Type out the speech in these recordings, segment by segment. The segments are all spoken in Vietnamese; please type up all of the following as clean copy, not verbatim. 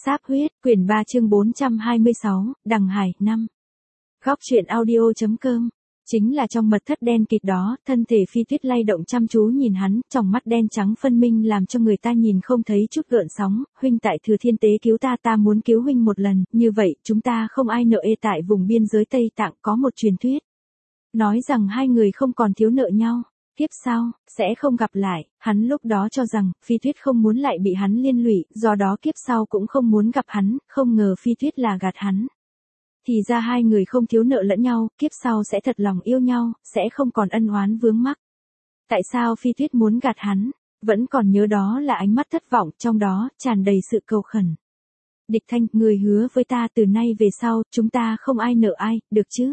Sáp huyết, quyển 3 chương 426, Đằng Hải, 5. Góc truyện audio.com. Chính là trong mật thất đen kịt đó, thân thể Phi Tuyết lay động chăm chú nhìn hắn, trong mắt đen trắng phân minh làm cho người ta nhìn không thấy chút gợn sóng. Huynh tại Thừa Thiên Tế cứu ta, ta muốn cứu huynh một lần, như vậy chúng ta không ai nợ ê. Tại vùng biên giới Tây Tạng có một truyền thuyết nói rằng hai người không còn thiếu nợ nhau, kiếp sau sẽ không gặp lại. Hắn lúc đó cho rằng Phi Tuyết không muốn lại bị hắn liên lụy, do đó kiếp sau cũng không muốn gặp hắn, không ngờ Phi Tuyết là gạt hắn. Thì ra hai người không thiếu nợ lẫn nhau, kiếp sau sẽ thật lòng yêu nhau, sẽ không còn ân oán vướng mắc. Tại sao Phi Tuyết muốn gạt hắn? Vẫn còn nhớ đó là ánh mắt thất vọng, trong đó tràn đầy sự cầu khẩn. Địch Thanh, người hứa với ta từ nay về sau, chúng ta không ai nợ ai, được chứ?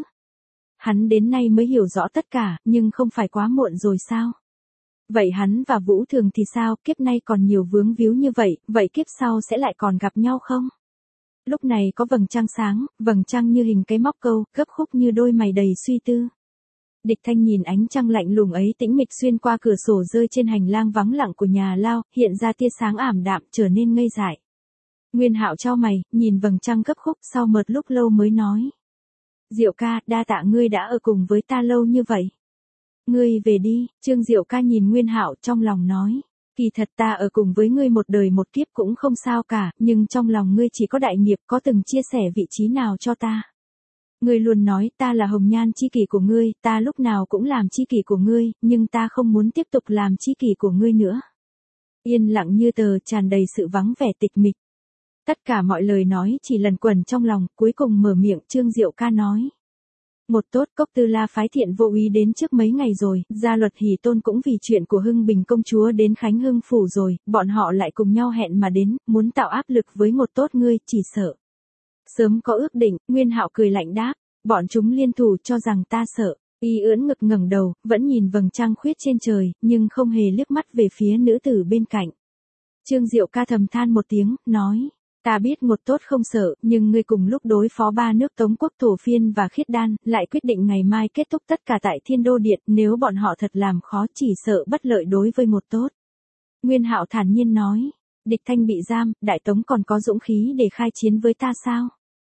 Hắn đến nay mới hiểu rõ tất cả, nhưng không phải quá muộn rồi sao? Vậy hắn và Vũ Thường thì sao, kiếp nay còn nhiều vướng víu như vậy, vậy kiếp sau sẽ lại còn gặp nhau không? Lúc này có vầng trăng sáng, vầng trăng như hình cái móc câu, gấp khúc như đôi mày đầy suy tư. Địch Thanh nhìn ánh trăng lạnh lùng ấy tĩnh mịch xuyên qua cửa sổ rơi trên hành lang vắng lặng của nhà lao, hiện ra tia sáng ảm đạm, trở nên ngây dại. Nguyên Hạo chau mày, nhìn vầng trăng gấp khúc, sau một lúc lâu mới nói: Diệu ca, đa tạ ngươi đã ở cùng với ta lâu như vậy. Ngươi về đi. Trương Diệu ca nhìn Nguyên Hạo trong lòng nói: Kỳ thật ta ở cùng với ngươi một đời một kiếp cũng không sao cả, nhưng trong lòng ngươi chỉ có đại nghiệp, có từng chia sẻ vị trí nào cho ta. Ngươi luôn nói ta là hồng nhan chi kỷ của ngươi, ta lúc nào cũng làm chi kỷ của ngươi, nhưng ta không muốn tiếp tục làm chi kỷ của ngươi nữa. Yên lặng như tờ, tràn đầy sự vắng vẻ tịch mịch. Tất cả mọi lời nói chỉ lẩn quẩn trong lòng, cuối cùng mở miệng Trương Diệu ca nói: Một tốt, Cốc Tư La phái Thiện Vô Úy đến trước mấy ngày rồi, Gia Luật Hỷ Tôn cũng vì chuyện của Hưng Bình công chúa đến Khánh Hưng phủ rồi, bọn họ lại cùng nhau hẹn mà đến, muốn tạo áp lực với một tốt ngươi, chỉ sợ sớm có ước định. Nguyên Hạo cười lạnh đáp: Bọn chúng liên thủ cho rằng ta sợ. Y ưỡn ngực ngẩng đầu, vẫn nhìn vầng trăng khuyết trên trời, nhưng không hề liếc mắt về phía nữ tử bên cạnh. Trương Diệu ca thầm than một tiếng, nói: Ta biết một tốt không sợ, nhưng ngươi cùng lúc đối phó ba nước Tống quốc Thổ Phiên và Khiết Đan, lại quyết định ngày mai kết thúc tất cả tại Thiên Đô Điện, nếu bọn họ thật làm khó chỉ sợ bất lợi đối với một tốt. Nguyên Hạo thản nhiên nói: Địch Thanh bị giam, Đại Tống còn có dũng khí để khai chiến với ta sao?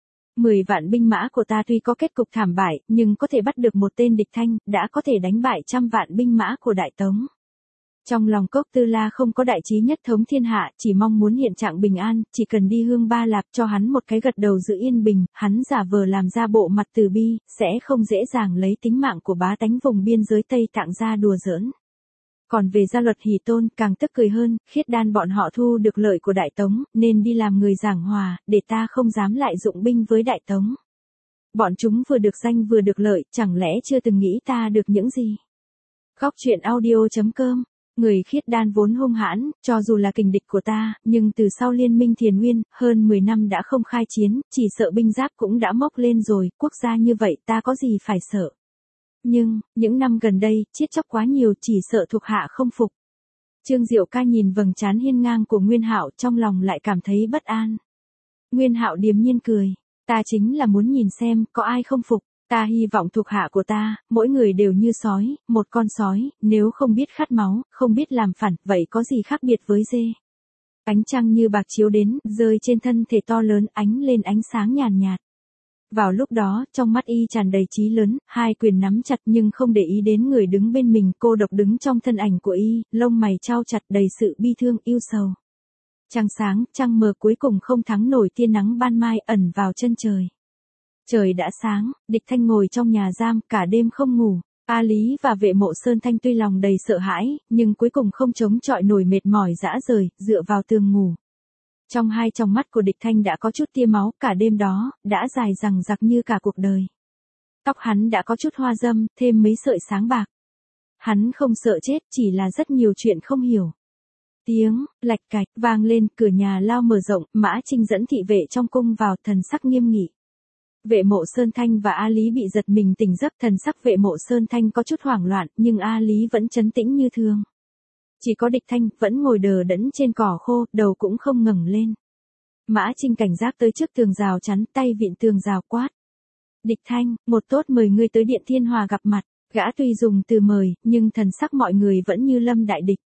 10 vạn binh mã của ta tuy có kết cục thảm bại, nhưng có thể bắt được một tên Địch Thanh, đã có thể đánh bại trăm vạn binh mã của Đại Tống. Trong lòng Cốc Tư La không có đại chí nhất thống thiên hạ, chỉ mong muốn hiện trạng bình an, chỉ cần đi Hương Ba Lạp cho hắn một cái gật đầu giữ yên bình, hắn giả vờ làm ra bộ mặt từ bi, sẽ không dễ dàng lấy tính mạng của bá tánh vùng biên giới Tây Tạng ra đùa giỡn. Còn về Gia Luật Hỷ Tôn, càng tức cười hơn, Khiết Đan bọn họ thu được lợi của Đại Tống, nên đi làm người giảng hòa, để ta không dám lại dụng binh với Đại Tống. Bọn chúng vừa được danh vừa được lợi, chẳng lẽ chưa từng nghĩ ta được những gì? Góc truyện audio.com. Người Khiết Đan vốn hung hãn, cho dù là kình địch của ta, nhưng từ sau liên minh Thiền Nguyên, hơn 10 năm đã không khai chiến, chỉ sợ binh giáp cũng đã mốc lên rồi, quốc gia như vậy ta có gì phải sợ. Nhưng, những năm gần đây, chết chóc quá nhiều, chỉ sợ thuộc hạ không phục. Trương Diệu ca nhìn vầng trán hiên ngang của Nguyên Hạo, trong lòng lại cảm thấy bất an. Nguyên Hạo điềm nhiên cười: Ta chính là muốn nhìn xem, có ai không phục. Ta hy vọng thuộc hạ của ta, mỗi người đều như sói, một con sói, nếu không biết khát máu, không biết làm phản, vậy có gì khác biệt với dê. Ánh trăng như bạc chiếu đến, rơi trên thân thể to lớn, ánh lên ánh sáng nhàn nhạt. Vào lúc đó, trong mắt y tràn đầy chí lớn, hai quyền nắm chặt nhưng không để ý đến người đứng bên mình, cô độc đứng trong thân ảnh của y, lông mày chau chặt đầy sự bi thương, yêu sầu. Trăng sáng, trăng mờ cuối cùng không thắng nổi tia nắng ban mai ẩn vào chân trời. Trời đã sáng, Địch Thanh ngồi trong nhà giam, cả đêm không ngủ. A Lý và Vệ Mộ Sơn Thanh tuy lòng đầy sợ hãi, nhưng cuối cùng không chống chọi nổi mệt mỏi rã rời, dựa vào tường ngủ. Trong hai tròng mắt của Địch Thanh đã có chút tia máu, cả đêm đó, đã dài dằng dặc như cả cuộc đời. Tóc hắn đã có chút hoa râm, thêm mấy sợi sáng bạc. Hắn không sợ chết, chỉ là rất nhiều chuyện không hiểu. Tiếng lạch cạch vang lên, cửa nhà lao mở rộng, Mã Trinh dẫn thị vệ trong cung vào, thần sắc nghiêm nghị. Vệ Mộ Sơn Thanh và A Lý bị giật mình tỉnh giấc, thần sắc Vệ Mộ Sơn Thanh có chút hoảng loạn, nhưng A Lý vẫn trấn tĩnh như thường. Chỉ có Địch Thanh vẫn ngồi đờ đẫn trên cỏ khô, đầu cũng không ngẩng lên. Mã Trinh cảnh giác tới trước tường rào chắn, tay vịn tường rào quát: Địch Thanh, một tốt mời ngươi tới Điện Thiên Hòa gặp mặt. Gã tuy dùng từ mời, nhưng thần sắc mọi người vẫn như lâm đại địch.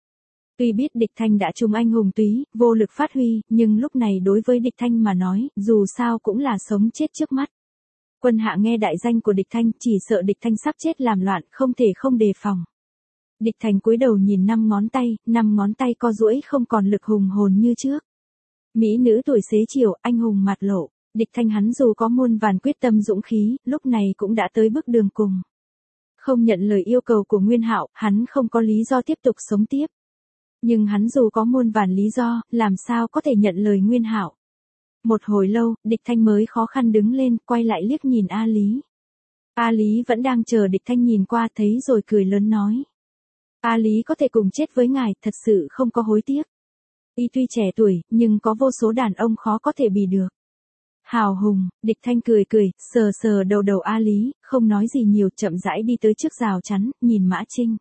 Tuy biết địch thanh đã trúng anh hùng túy, vô lực phát huy, nhưng lúc này đối với địch thanh mà nói, dù sao cũng là sống chết trước mắt. Quân hạ nghe đại danh của địch thanh, chỉ sợ địch thanh sắp chết làm loạn, không thể không đề phòng. Địch Thành cúi đầu nhìn 5 ngón tay co duỗi không còn lực hùng hồn như trước. Mỹ nữ tuổi xế chiều, anh hùng mặt lộ, địch Thanh hắn dù có muôn vàn quyết tâm dũng khí, lúc này cũng đã tới bước đường cùng. Không nhận lời yêu cầu của Nguyên Hạo, hắn không có lý do tiếp tục sống tiếp. Nhưng hắn dù có muôn vàn lý do, làm sao có thể nhận lời Nguyên Hạo. Một hồi lâu, địch Thanh mới khó khăn đứng lên, quay lại liếc nhìn A Lý. A Lý vẫn đang chờ địch Thanh nhìn qua thấy rồi cười lớn nói. A Lý có thể cùng chết với ngài, thật sự không có hối tiếc. Y tuy trẻ tuổi, nhưng có vô số đàn ông khó có thể bì được. Hào hùng, địch Thanh cười, sờ sờ đầu A Lý, không nói gì nhiều, chậm rãi đi tới trước rào chắn, nhìn Mã Trinh.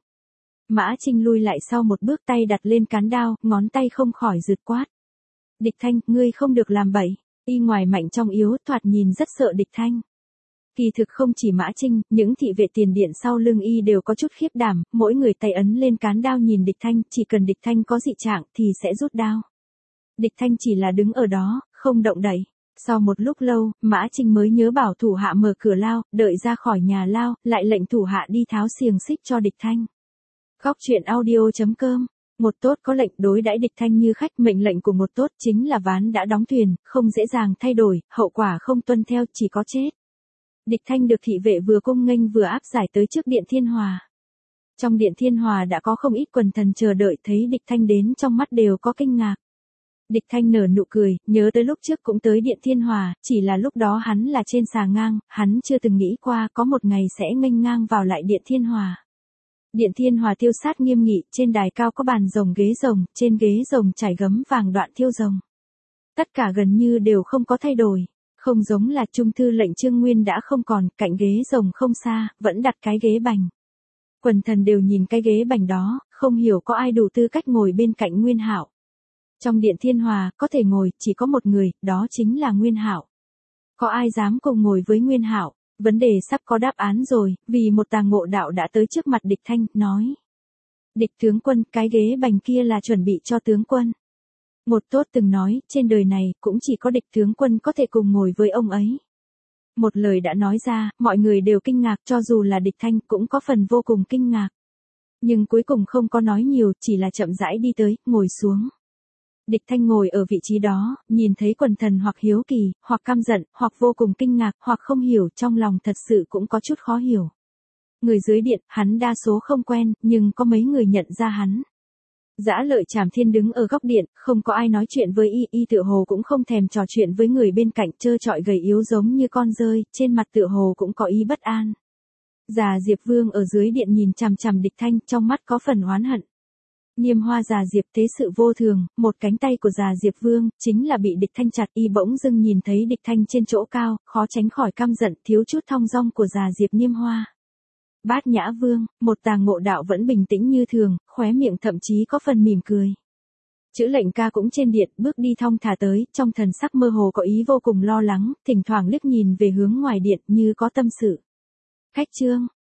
Mã Trinh lui lại sau một bước, tay đặt lên cán đao, ngón tay không khỏi rượt quát. Địch Thanh, ngươi không được làm bậy. Y ngoài mạnh trong yếu, thoạt nhìn rất sợ địch Thanh. Kỳ thực không chỉ Mã Trinh, những thị vệ tiền điện sau lưng y đều có chút khiếp đảm, mỗi người tay ấn lên cán đao nhìn địch Thanh, chỉ cần địch Thanh có dị trạng thì sẽ rút đao. Địch Thanh chỉ là đứng ở đó, không động đậy. Sau một lúc lâu, Mã Trinh mới nhớ bảo thủ hạ mở cửa lao, đợi ra khỏi nhà lao, lại lệnh thủ hạ đi tháo xiềng xích cho địch Thanh. Góc truyện audio.com. Một tốt có lệnh đối đãi địch Thanh như khách, mệnh lệnh của một tốt chính là ván đã đóng thuyền, không dễ dàng thay đổi, hậu quả không tuân theo chỉ có chết. Địch Thanh được thị vệ vừa cung nghênh vừa áp giải tới trước điện Thiên Hòa. Trong điện Thiên Hòa đã có không ít quần thần chờ đợi, thấy địch Thanh đến trong mắt đều có kinh ngạc. Địch Thanh nở nụ cười, nhớ tới lúc trước cũng tới điện Thiên Hòa, chỉ là lúc đó hắn là trên xà ngang, hắn chưa từng nghĩ qua có một ngày sẽ nghênh ngang vào lại điện Thiên Hòa. Điện Thiên Hòa tiêu sát nghiêm nghị, trên đài cao có bàn rồng ghế rồng, trên ghế rồng trải gấm vàng đoạn thiêu rồng. Tất cả gần như đều không có thay đổi. Không giống là trung thư lệnh Trương Nguyên đã không còn, cạnh ghế rồng không xa, vẫn đặt cái ghế bành. Quần thần đều nhìn cái ghế bành đó, không hiểu có ai đủ tư cách ngồi bên cạnh Nguyên Hạo. Trong điện Thiên Hòa, có thể ngồi, chỉ có một người, đó chính là Nguyên Hạo. Có ai dám cùng ngồi với Nguyên Hạo? Vấn đề sắp có đáp án rồi, vì một tàng ngộ đạo đã tới trước mặt địch Thanh, nói. Địch tướng quân, cái ghế bành kia là chuẩn bị cho tướng quân. Một tốt từng nói, trên đời này, cũng chỉ có địch tướng quân có thể cùng ngồi với ông ấy. Một lời đã nói ra, mọi người đều kinh ngạc, cho dù là địch Thanh cũng có phần vô cùng kinh ngạc. Nhưng cuối cùng không có nói nhiều, chỉ là chậm rãi đi tới, ngồi xuống. Địch Thanh ngồi ở vị trí đó, nhìn thấy quần thần hoặc hiếu kỳ, hoặc căm giận, hoặc vô cùng kinh ngạc, hoặc không hiểu, trong lòng thật sự cũng có chút khó hiểu. Người dưới điện, hắn đa số không quen, nhưng có mấy người nhận ra hắn. Dã Lợi Trảm Thiên đứng ở góc điện, không có ai nói chuyện với y tựa hồ cũng không thèm trò chuyện với người bên cạnh, trơ trọi gầy yếu giống như con dơi, trên mặt tựa hồ cũng có ý bất an. Già Diệp Vương ở dưới điện nhìn chằm chằm địch Thanh, trong mắt có phần oán hận. Niêm Hoa Già Diệp thế sự vô thường, một cánh tay của Già Diệp Vương, chính là bị địch Thanh chặt, y bỗng dưng nhìn thấy địch Thanh trên chỗ cao, khó tránh khỏi căm giận, thiếu chút thong dong của Già Diệp Niêm Hoa. Bát Nhã Vương, một tàng ngộ đạo vẫn bình tĩnh như thường, khóe miệng thậm chí có phần mỉm cười. Chữ Lệnh Ca cũng trên điện, bước đi thong thả tới, trong thần sắc mơ hồ có ý vô cùng lo lắng, thỉnh thoảng liếc nhìn về hướng ngoài điện như có tâm sự. Khách Trương,